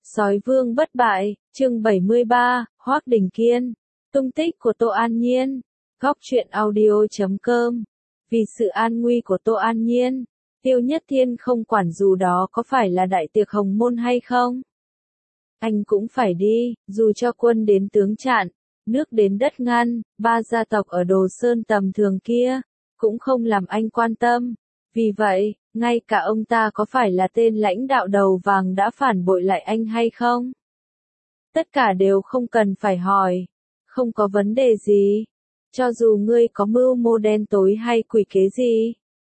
Sói Vương bất bại, chương 73, Hoắc Đình Kiên, tung tích của Tô An Nhiên, góc truyện audio.com. Vì sự an nguy của Tô An Nhiên, Tiêu Nhất Thiên không quản dù đó có phải là đại tiệc hồng môn hay không. Anh cũng phải đi, dù cho quân đến tướng chặn, nước đến đất ngăn, ba gia tộc ở Đồ Sơn tầm thường kia, cũng không làm anh quan tâm. Vì vậy, ngay cả ông ta có phải là tên lãnh đạo đầu vàng đã phản bội lại anh hay không? Tất cả đều không cần phải hỏi. Không có vấn đề gì. Cho dù ngươi có mưu mô đen tối hay quỷ kế gì,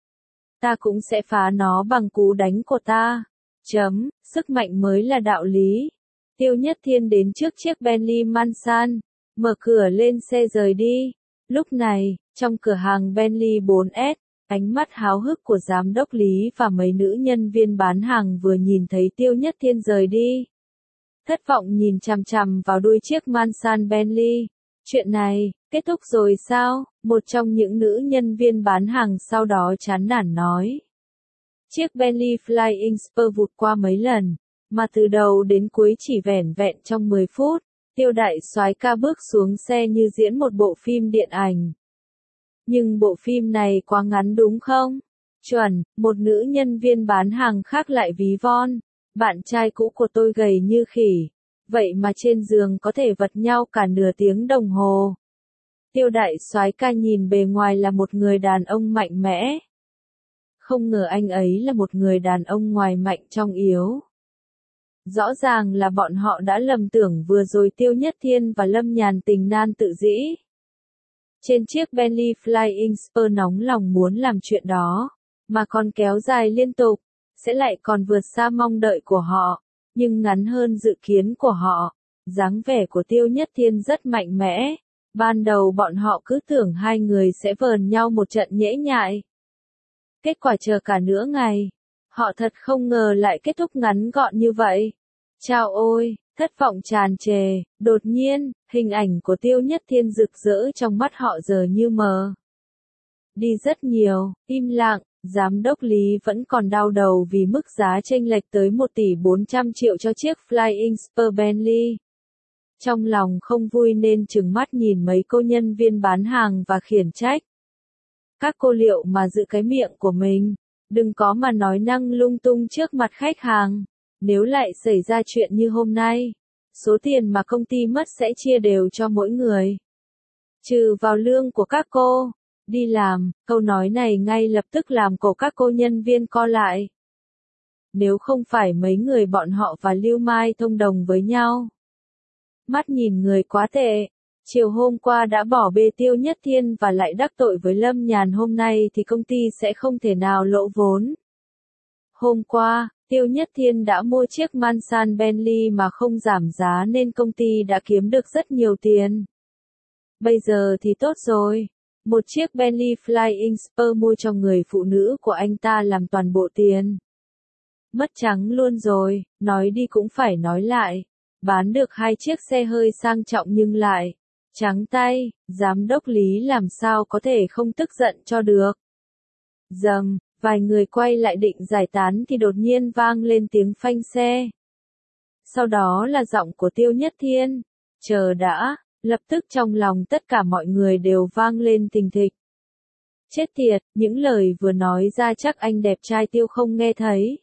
ta cũng sẽ phá nó bằng cú đánh của ta. Sức mạnh mới là đạo lý. Tiêu Nhất Thiên đến trước chiếc Bentley Mansan, mở cửa lên xe rời đi. Lúc này, trong cửa hàng Bentley 4S, ánh mắt háo hức của giám đốc Lý và mấy nữ nhân viên bán hàng vừa nhìn thấy Tiêu Nhất Thiên rời đi. Thất vọng nhìn chằm chằm vào đuôi chiếc Mansan Bentley. Chuyện này, kết thúc rồi sao? Một trong những nữ nhân viên bán hàng sau đó chán nản nói. Chiếc Bentley Flying Spur vụt qua mấy lần, mà từ đầu đến cuối chỉ vẻn vẹn trong 10 phút, Tiêu đại soái ca bước xuống xe như diễn một bộ phim điện ảnh. Nhưng bộ phim này quá ngắn đúng không? Chuẩn, một nữ nhân viên bán hàng khác lại ví von. Bạn trai cũ của tôi gầy như khỉ. Vậy mà trên giường có thể vật nhau cả nửa tiếng đồng hồ. Tiêu đại soái ca nhìn bề ngoài là một người đàn ông mạnh mẽ. Không ngờ anh ấy là một người đàn ông ngoài mạnh trong yếu. Rõ ràng là bọn họ đã lầm tưởng vừa rồi Tiêu Nhất Thiên và Lâm Nhàn tình nan tự dĩ. Trên chiếc Bentley Flying Spur nóng lòng muốn làm chuyện đó, mà còn kéo dài liên tục, sẽ lại còn vượt xa mong đợi của họ, nhưng ngắn hơn dự kiến của họ. Dáng vẻ của Tiêu Nhất Thiên rất mạnh mẽ, ban đầu bọn họ cứ tưởng hai người sẽ vờn nhau một trận nhễ nhại. Kết quả chờ cả nửa ngày, họ thật không ngờ lại kết thúc ngắn gọn như vậy. Chao ôi! Thất vọng tràn trề, đột nhiên, hình ảnh của Tiêu Nhất Thiên rực rỡ trong mắt họ giờ như mờ đi rất nhiều. Im lặng, giám đốc Lý vẫn còn đau đầu vì mức giá chênh lệch tới 1 tỷ 400 triệu cho chiếc Flying Spur Bentley. Trong lòng không vui nên trừng mắt nhìn mấy cô nhân viên bán hàng và khiển trách. Các cô liệu mà giữ cái miệng của mình, đừng có mà nói năng lung tung trước mặt khách hàng. Nếu lại xảy ra chuyện như hôm nay, số tiền mà công ty mất sẽ chia đều cho mỗi người. Trừ vào lương của các cô. Đi làm, câu nói này ngay lập tức làm cổ các cô nhân viên co lại. Nếu không phải mấy người bọn họ và Lưu Mai thông đồng với nhau. Mắt nhìn người quá tệ. Chiều hôm qua đã bỏ bê Tiêu Nhất Thiên và lại đắc tội với Lâm Nhàn, hôm nay thì công ty sẽ không thể nào lỗ vốn. Hôm qua, Tiêu Nhất Thiên đã mua chiếc Mansan Bentley mà không giảm giá nên công ty đã kiếm được rất nhiều tiền. Bây giờ thì tốt rồi. Một chiếc Bentley Flying Spur mua cho người phụ nữ của anh ta làm toàn bộ tiền. Mất trắng luôn rồi, nói đi cũng phải nói lại. Bán được 2 chiếc xe hơi sang trọng nhưng lại trắng tay, giám đốc Lý làm sao có thể không tức giận cho được. Dầm, vài người quay lại định giải tán thì đột nhiên vang lên tiếng phanh xe. Sau đó là giọng của Tiêu Nhất Thiên. Chờ đã. Lập tức trong lòng tất cả mọi người đều vang lên thình thịch. Chết tiệt, những lời vừa nói ra chắc anh đẹp trai Tiêu không nghe thấy.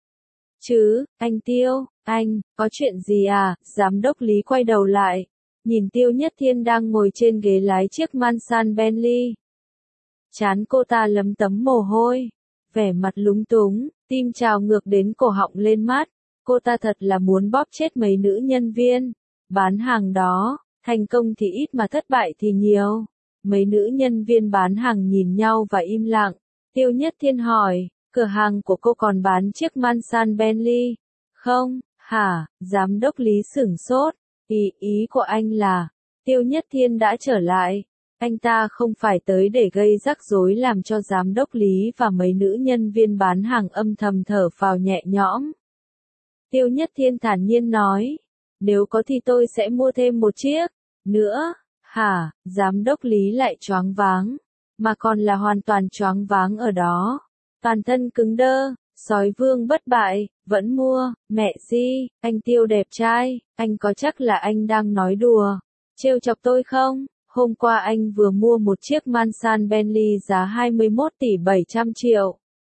Chứ, anh Tiêu, anh, có chuyện gì à? Giám đốc Lý quay đầu lại, nhìn Tiêu Nhất Thiên đang ngồi trên ghế lái chiếc Mansan Bentley. Trán cô ta lấm tấm mồ hôi, vẻ mặt lúng túng, tim trào ngược đến cổ họng lên mắt. Cô ta thật là muốn bóp chết mấy nữ nhân viên bán hàng đó. Thành công thì ít mà thất bại thì nhiều. Mấy nữ nhân viên bán hàng nhìn nhau và im lặng. Tiêu Nhất Thiên hỏi, cửa hàng của cô còn bán chiếc Mansan Bentley? Không, hả? Giám đốc Lý sửng sốt. Ý của anh là, Tiêu Nhất Thiên đã trở lại. Anh ta không phải tới để gây rắc rối làm cho giám đốc Lý và mấy nữ nhân viên bán hàng âm thầm thở phào nhẹ nhõm. Tiêu Nhất Thiên thản nhiên nói, nếu có thì tôi sẽ mua thêm một chiếc nữa. Hả? Giám đốc Lý lại choáng váng, mà còn là hoàn toàn choáng váng ở đó. Toàn thân cứng đơ, Sói Vương bất bại, Vẫn mua, mẹ Di, anh Tiêu đẹp trai, anh có chắc là anh đang nói đùa, trêu chọc tôi không? Hôm qua anh vừa mua một chiếc Mansan Bentley giá 21 tỷ 700 triệu.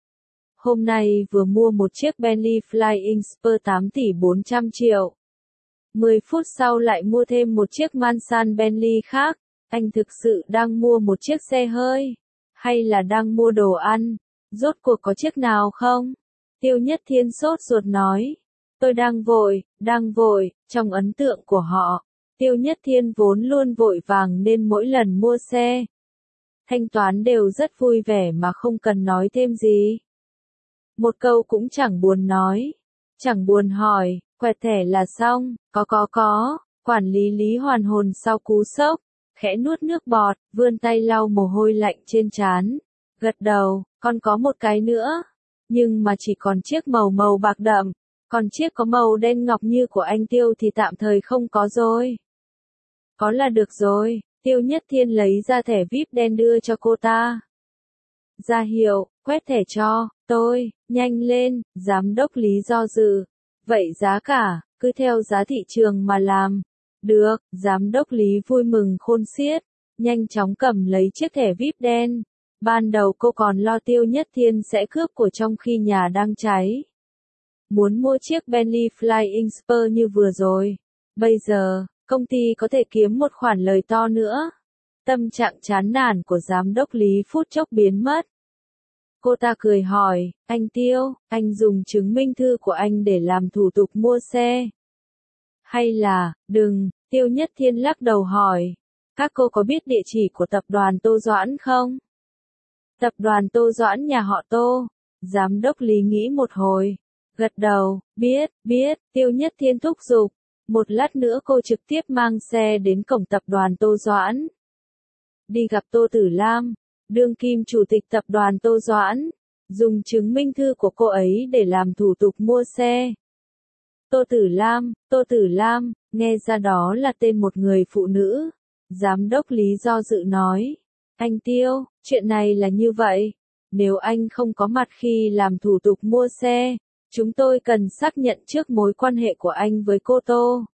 Hôm nay vừa mua một chiếc Bentley Flying Spur 8 tỷ 400 triệu. 10 phút sau lại mua thêm một chiếc Mansan Bentley khác. Anh thực sự đang mua một chiếc xe hơi? Hay là đang mua đồ ăn? Rốt cuộc có chiếc nào không? Tiêu Nhất Thiên sốt ruột nói. Tôi đang vội, trong ấn tượng của họ. Tiêu Nhất Thiên vốn luôn vội vàng nên mỗi lần mua xe, thanh toán đều rất vui vẻ mà không cần nói thêm gì. Một câu cũng chẳng buồn nói, chẳng buồn hỏi, quẹt thẻ là xong, có. Quản lý Lý hoàn hồn sau cú sốc, khẽ nuốt nước bọt, vươn tay lau mồ hôi lạnh trên trán, gật đầu, còn có một cái nữa, nhưng mà chỉ còn chiếc màu bạc đậm, còn chiếc có màu đen ngọc như của anh Tiêu thì tạm thời không có rồi. Có là được rồi, Tiêu Nhất Thiên lấy ra thẻ VIP đen đưa cho cô ta. Ra hiệu, quét thẻ cho, tôi, nhanh lên, giám đốc Lý do dự. Vậy giá cả, cứ theo giá thị trường mà làm. Được, giám đốc Lý vui mừng khôn xiết, nhanh chóng cầm lấy chiếc thẻ VIP đen. Ban đầu cô còn lo Tiêu Nhất Thiên sẽ cướp của trong khi nhà đang cháy. Muốn mua chiếc Bentley Flying Spur như vừa rồi. Bây giờ, công ty có thể kiếm một khoản lời to nữa. Tâm trạng chán nản của giám đốc Lý phút chốc biến mất. Cô ta cười hỏi, anh Tiêu, anh dùng chứng minh thư của anh để làm thủ tục mua xe. Hay là, đừng, Tiêu Nhất Thiên lắc đầu hỏi. Các cô có biết địa chỉ của tập đoàn Tô Doãn không? Tập đoàn Tô Doãn nhà họ Tô. Giám đốc Lý nghĩ một hồi. Gật đầu, biết, Tiêu Nhất Thiên thúc giục. Một lát nữa cô trực tiếp mang xe đến cổng tập đoàn Tô Doãn. Đi gặp Tô Tử Lam, đương kim chủ tịch tập đoàn Tô Doãn, dùng chứng minh thư của cô ấy để làm thủ tục mua xe. Tô Tử Lam, nghe ra đó là tên một người phụ nữ. Giám đốc Lý do dự nói, anh Tiêu, chuyện này là như vậy. Nếu anh không có mặt khi làm thủ tục mua xe, chúng tôi cần xác nhận trước mối quan hệ của anh với cô Tô.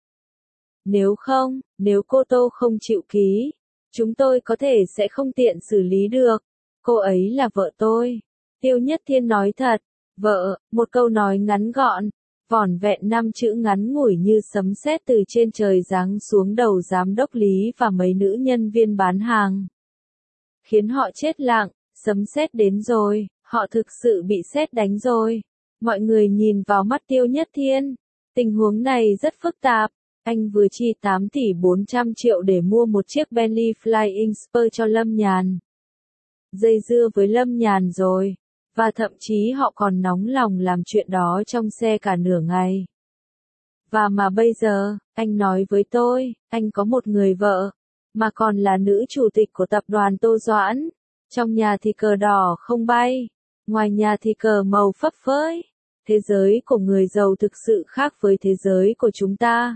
Nếu cô Tô không chịu ký, chúng tôi có thể sẽ không tiện xử lý được. Cô ấy là vợ tôi. Tiêu Nhất Thiên nói thật. Vợ, một câu nói ngắn gọn, vỏn vẹn 5 chữ ngắn ngủi như sấm sét từ trên trời giáng xuống đầu giám đốc Lý và mấy nữ nhân viên bán hàng. Khiến họ chết lặng, sấm sét đến rồi, họ thực sự bị sét đánh rồi. Mọi người nhìn vào mắt Tiêu Nhất Thiên. Tình huống này rất phức tạp. Anh vừa chi 8 tỷ 400 triệu để mua một chiếc Bentley Flying Spur cho Lâm Nhàn. Dây dưa với Lâm Nhàn rồi. Và thậm chí họ còn nóng lòng làm chuyện đó trong xe cả nửa ngày. Và mà bây giờ, anh nói với tôi, anh có một người vợ, mà còn là nữ chủ tịch của tập đoàn Tô Doãn. Trong nhà thì cờ đỏ không bay, ngoài nhà thì cờ màu phấp phới. Thế giới của người giàu thực sự khác với thế giới của chúng ta.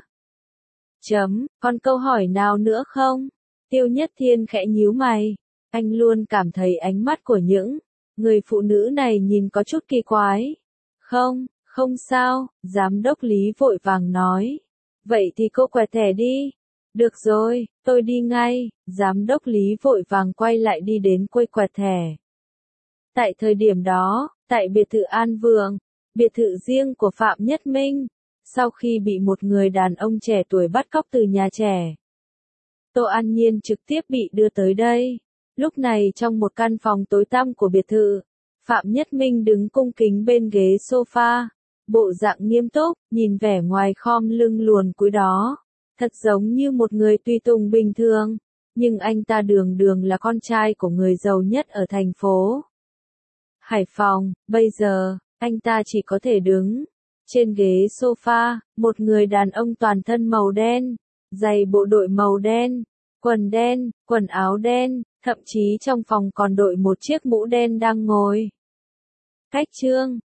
Còn câu hỏi nào nữa không? Tiêu Nhất Thiên khẽ nhíu mày. Anh luôn cảm thấy ánh mắt của những người phụ nữ này nhìn có chút kỳ quái. Không sao, giám đốc Lý vội vàng nói. Vậy thì cô quẹt thẻ đi. Được rồi, tôi đi ngay. Giám đốc Lý vội vàng quay lại đi đến quầy quẹt thẻ. Tại thời điểm đó, tại biệt thự An Vượng, biệt thự riêng của Phạm Nhất Minh, sau khi bị một người đàn ông trẻ tuổi bắt cóc từ nhà trẻ, Tô An Nhiên trực tiếp bị đưa tới đây. Lúc này trong một căn phòng tối tăm của biệt thự, Phạm Nhất Minh đứng cung kính bên ghế sofa, bộ dạng nghiêm túc, nhìn vẻ ngoài khom lưng luồn cúi đó, thật giống như một người tùy tùng bình thường, nhưng anh ta đường đường là con trai của người giàu nhất ở thành phố Hải Phòng. Bây giờ, anh ta chỉ có thể đứng trên ghế sofa, một người đàn ông toàn thân màu đen, giày bộ đội màu đen, quần áo đen, thậm chí trong phòng còn đội một chiếc mũ đen đang ngồi. Cách chương